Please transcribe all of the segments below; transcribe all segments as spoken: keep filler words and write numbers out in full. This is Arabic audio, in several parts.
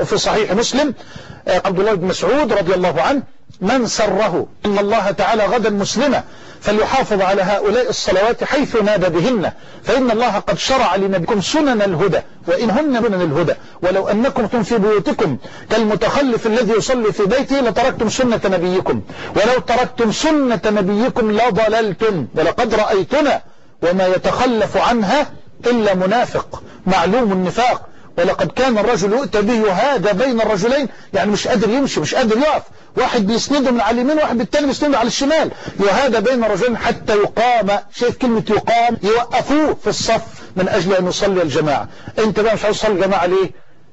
وفي صحيح مسلم عبد الله بن مسعود رضي الله عنه: من سره إن الله تعالى غدا مسلمة فليحافظ على هؤلاء الصلوات حيث نادى بهن، فإن الله قد شرع لنبيكم سنن الهدى وإنهن سنن الهدى، ولو أنكم كنتم في بيوتكم كالمتخلف الذي يصلي في بيته لتركتم سنة نبيكم، ولو تركتم سنة نبيكم لضللتم، ولقد رأيتنا وما يتخلف عنها إلا منافق معلوم النفاق، ولقد كان الرجل يؤتى به يهادى بين الرجلين، يعني مش قادر يمشي مش قادر يقف، واحد بيسنده من على اليمين واحد بالتالي بيسنده على الشمال، يهادى بين الرجلين حتى يقام، شايف كلمة يقام، يوقفوه في الصف من أجل أن يصلي الجماعة. أنت بقى مش عاوز تصلي الجماعة ليه؟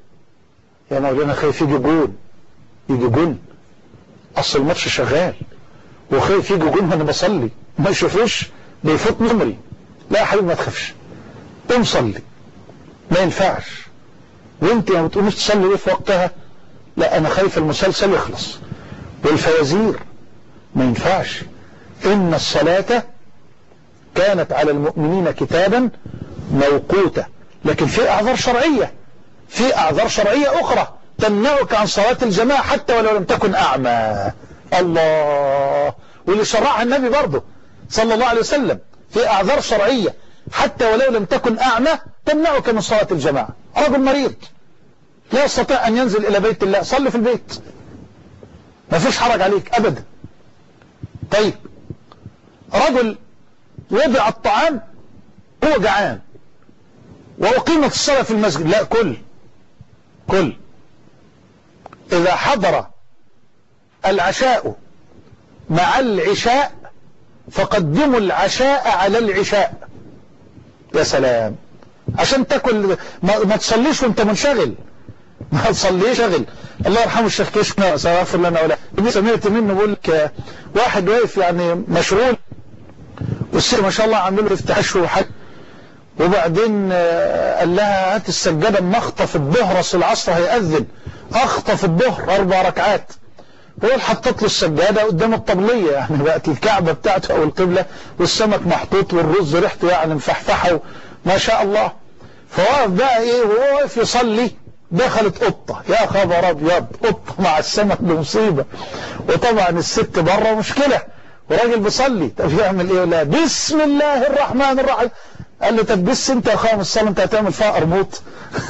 يا مولانا خايف يجي جون، يجي جون أصل الماتش شغال وخايف يجي جون وأنا بصلي ما يشوفوش بيفوت نمري. لا يا حبيبي ما تخافش، قوم صلي، ما ينفعش. وانت ما بتقومش تصلي ليه في وقتها؟ لا انا خايف المسلسل يخلص والفوازير، ما ينفعش. ان الصلاة كانت على المؤمنين كتابا موقوتا، لكن في اعذار شرعية، في اعذار شرعية اخرى تمنعك عن صلاة الجماعة حتى ولو لم تكن اعمى. الله، واللي شرعها النبي برضه صلى الله عليه وسلم، في اعذار شرعية حتى ولو لم تكن اعمى تمنعك من صلاة الجماعة. رجل مريض لا يستطيع أن ينزل إلى بيت الله، صلي في البيت، ما فيش حرج عليك أبدا. طيب رجل وضع الطعام هو جعان وأقيمت الصلاة في المسجد، لا كل كل إذا حضر العشاء مع العشاء فقدموا العشاء على العشاء. يا سلام، عشان تاكل ما, ما تصليش وانت منشغل، ما تصليش شغل. الله يرحمه الشيخ كشنا سيغفر لنا ولا سمعت منه بيقول لك واحد واقف يعني مشغول والسير ما شاء الله عامل له افتحاش وحاجه، وبعدين قال لها هات السجاده اما اخطف الظهر اصل العصر هيأذن، اخطف الظهر اربع ركعات. هو حطت له السجاده قدام الطبليه، يعني بقت الكعبه بتاعته او القبله والسمك محطوط والرز ريحته يعني مفحفحه ما شاء الله. فوقف بقى ايه وهو واقف يصلي دخلت قطة، يا خبر ابيض، قطة مع السمك بمصيبة، وطبعا الست بره مشكلة وراجل بيصلي، طب يعمل ايه؟ لا بسم الله الرحمن الرحيم. قال له طب بس انت يا خامس الصلاة انت هتعمل فيها قرموط.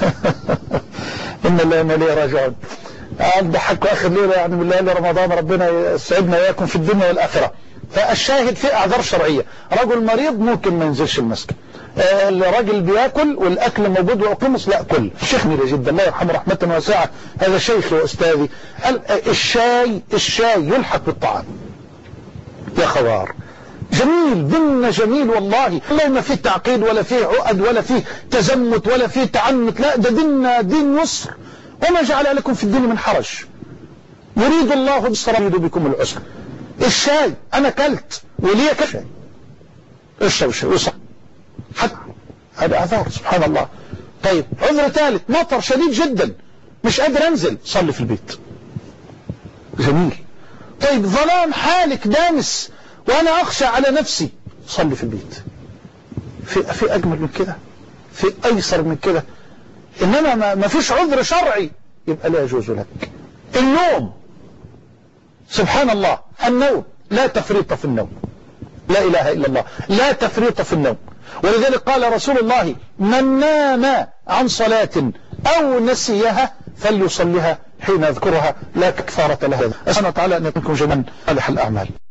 ان الله ليه راجعون. قال ضحكوا اخر ليلة يعني من ليالي رمضان، ربنا يسعدنا وياكم في الدنيا والاخرة. فالشاهد في اعذار شرعية، رجل مريض ممكن ما ينزلش المسجد، الراجل بياكل والاكل موجود واقمص لا كل. الشيخ ميري جدا الله يرحمه رحمة واسعة، هذا شيخي واستاذي، الشاي الشاي يلحق بالطعام. يا خوار جميل، ديننا جميل والله، والله ما فيه تعقيد ولا فيه عقد ولا فيه تزمت ولا فيه تعنت، لا ده ديننا دين يسر، وما جعل لكم في الدين من حرج، يريد الله باليسر يريد بكم العسر. الشاي انا كلت وليه كشاي، اشرب الشاي وصح حتى هذا اعذار سبحان الله. طيب عذر ثالث، مطر شديد جدا مش قادر انزل، صلي في البيت، جميل. طيب ظلام حالك دامس وانا اخشى على نفسي، صلي في البيت. في في اجمل من كده، في ايسر من كده. انما ما, ما فيش عذر شرعي يبقى لا يجوز لك. النوم سبحان الله، النوم لا تفريط في النوم، لا اله الا الله، لا تفريط في النوم. ولذلك قال رسول الله من نام عن صلاة او نسيها فليصليها حين يذكرها لا كفارة لها. أسأل الله تعالى أن يكون جميعا صالح الأعمال.